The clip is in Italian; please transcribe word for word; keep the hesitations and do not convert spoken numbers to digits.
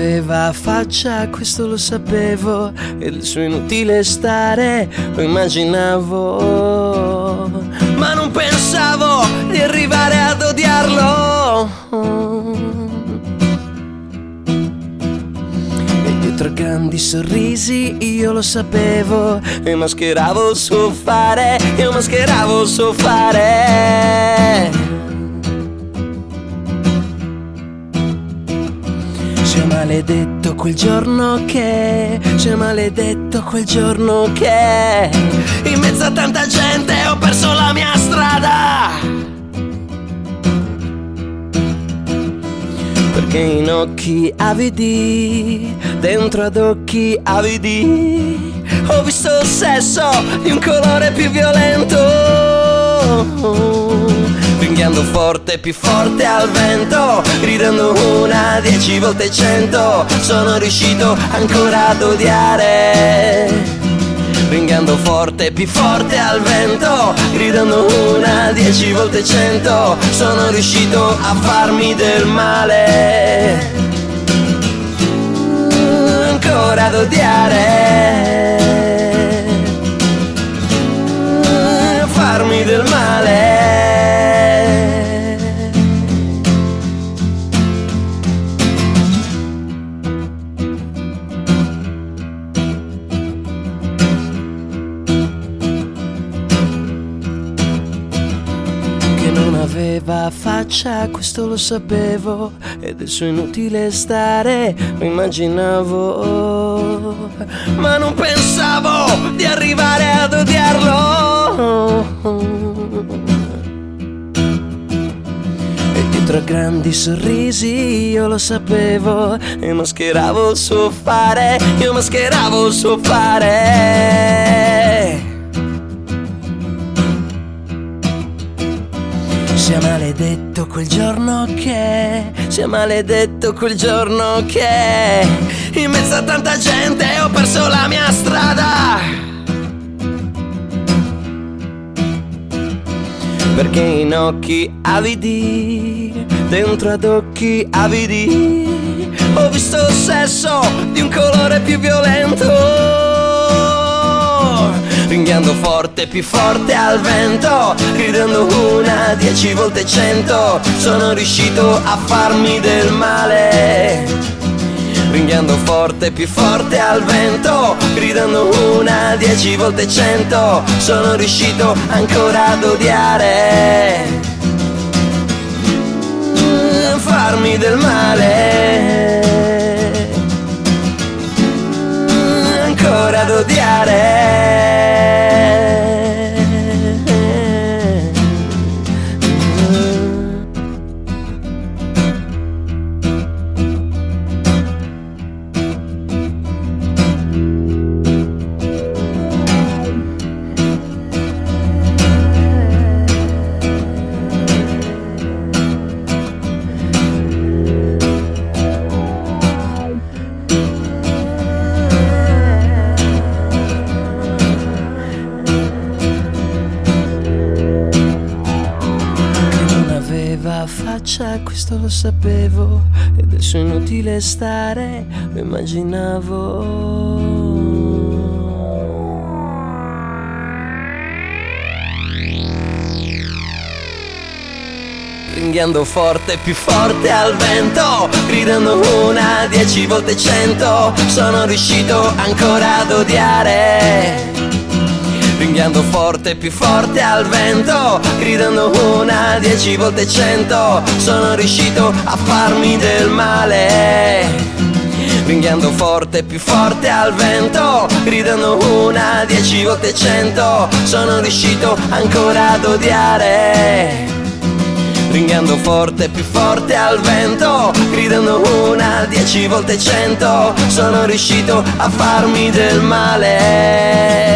aveva faccia, questo lo sapevo, e del suo inutile stare lo immaginavo, ma non pensavo di arrivare ad odiarlo. E dietro grandi sorrisi io lo sapevo, e mascheravo il suo fare, io mascheravo il suo fare. C'è maledetto quel giorno che, c'è maledetto quel giorno che in mezzo a tanta gente ho perso la mia strada, perché in occhi avidi, dentro ad occhi avidi, ho visto il sesso di un colore più violento, ringhiando forte, più forte al vento, gridando una, dieci volte cento, sono riuscito ancora ad odiare. Ringhiando forte, più forte al vento, gridando una, dieci volte cento, sono riuscito a farmi del male, ancora ad odiare, farmi del male. Aveva faccia, questo lo sapevo, e del suo inutile stare lo immaginavo, ma non pensavo di arrivare ad odiarlo. E dietro a grandi sorrisi io lo sapevo, e mascheravo il suo fare, io mascheravo il suo fare. Sia maledetto quel giorno che, sia maledetto quel giorno che in mezzo a tanta gente ho perso la mia strada, perché in occhi avidi, dentro ad occhi avidi, ho visto il sesso di un colore più violento, ringhiando forte, più forte al vento, gridando una, dieci volte cento, sono riuscito a farmi del male. Ringhiando forte, più forte al vento, gridando una, dieci volte cento, sono riuscito ancora ad odiare, farmi del male, ancora ad odiare. Faccia, questo lo sapevo, e del suo inutile stare lo immaginavo. Ringhiando forte, più forte al vento, gridando una, dieci volte cento, sono riuscito ancora ad odiare. Ringhiando forte, più forte al vento, gridando una, dieci volte cento, sono riuscito a farmi del male. Ringhiando forte, più forte al vento, gridando una, dieci volte cento, sono riuscito ancora ad odiare. Ringhiando forte, più forte al vento, gridando una, dieci volte cento, sono riuscito a farmi del male.